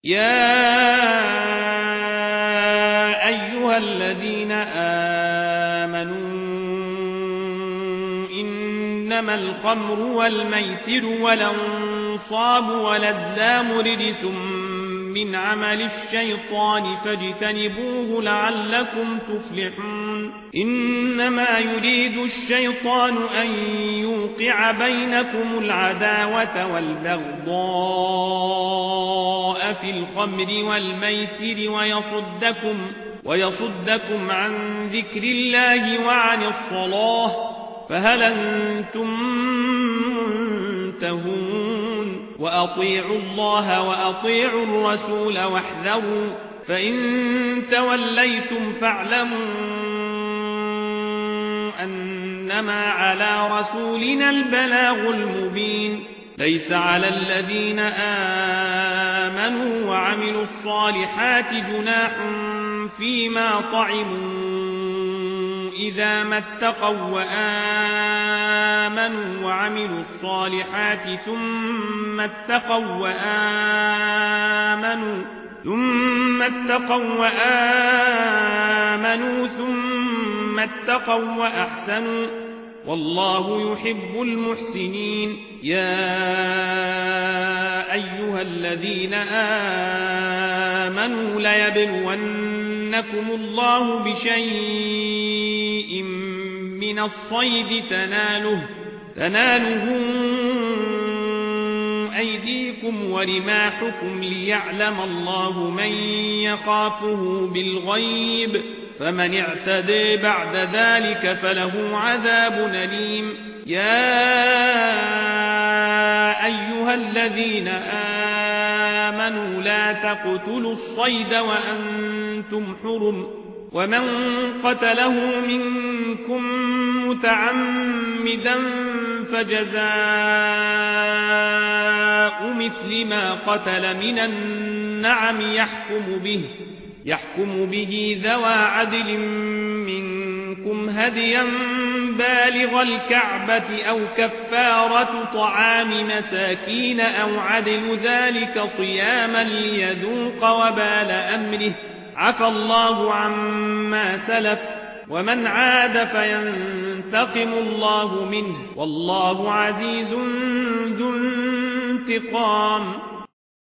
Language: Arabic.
يا أيها الذين آمنوا إنما الخمر والميسر والأنصاب والأزلام رجس من عمل الشيطان فاجتنبوه لعلكم تفلحون إنما يريد الشيطان أن يوقع بينكم العداوة والبغضاء في الخمر والميسر ويصدكم عن ذكر الله وعن الصلاة فهل أنتم منتهون وأطيعوا الله وأطيعوا الرسول واحذروا فإن توليتم فاعلموا أنما على رسولنا البلاغ المبين ليس على الذين آمنوا وعملوا الصالحات جناح فيما طعموا إذا ما اتقوا وآمنوا وعملوا الصالحات ثم اتقوا وأحسنوا والله يحب المحسنين يا أيها الذين آمنوا ليبلونكم الله بشيء من الصيد تناله أيديكم ورماحكم ليعلم الله من يخافه بالغيب فمن اعتدى بعد ذلك فله عذاب أليم يا أيها الذين آمنوا لا تقتلوا الصيد وأنتم حرم ومن قتله منكم متعمدا فجزاء مثل ما قتل من النعم يحكم به ذوى عدل منكم هديا بالغ الكعبة أو كفارة طعام مساكين أو عدل ذلك صياما ليذوق وبال أمره عفى الله عما سلف ومن عاد فينتقم الله منه والله عزيز ذو انتقام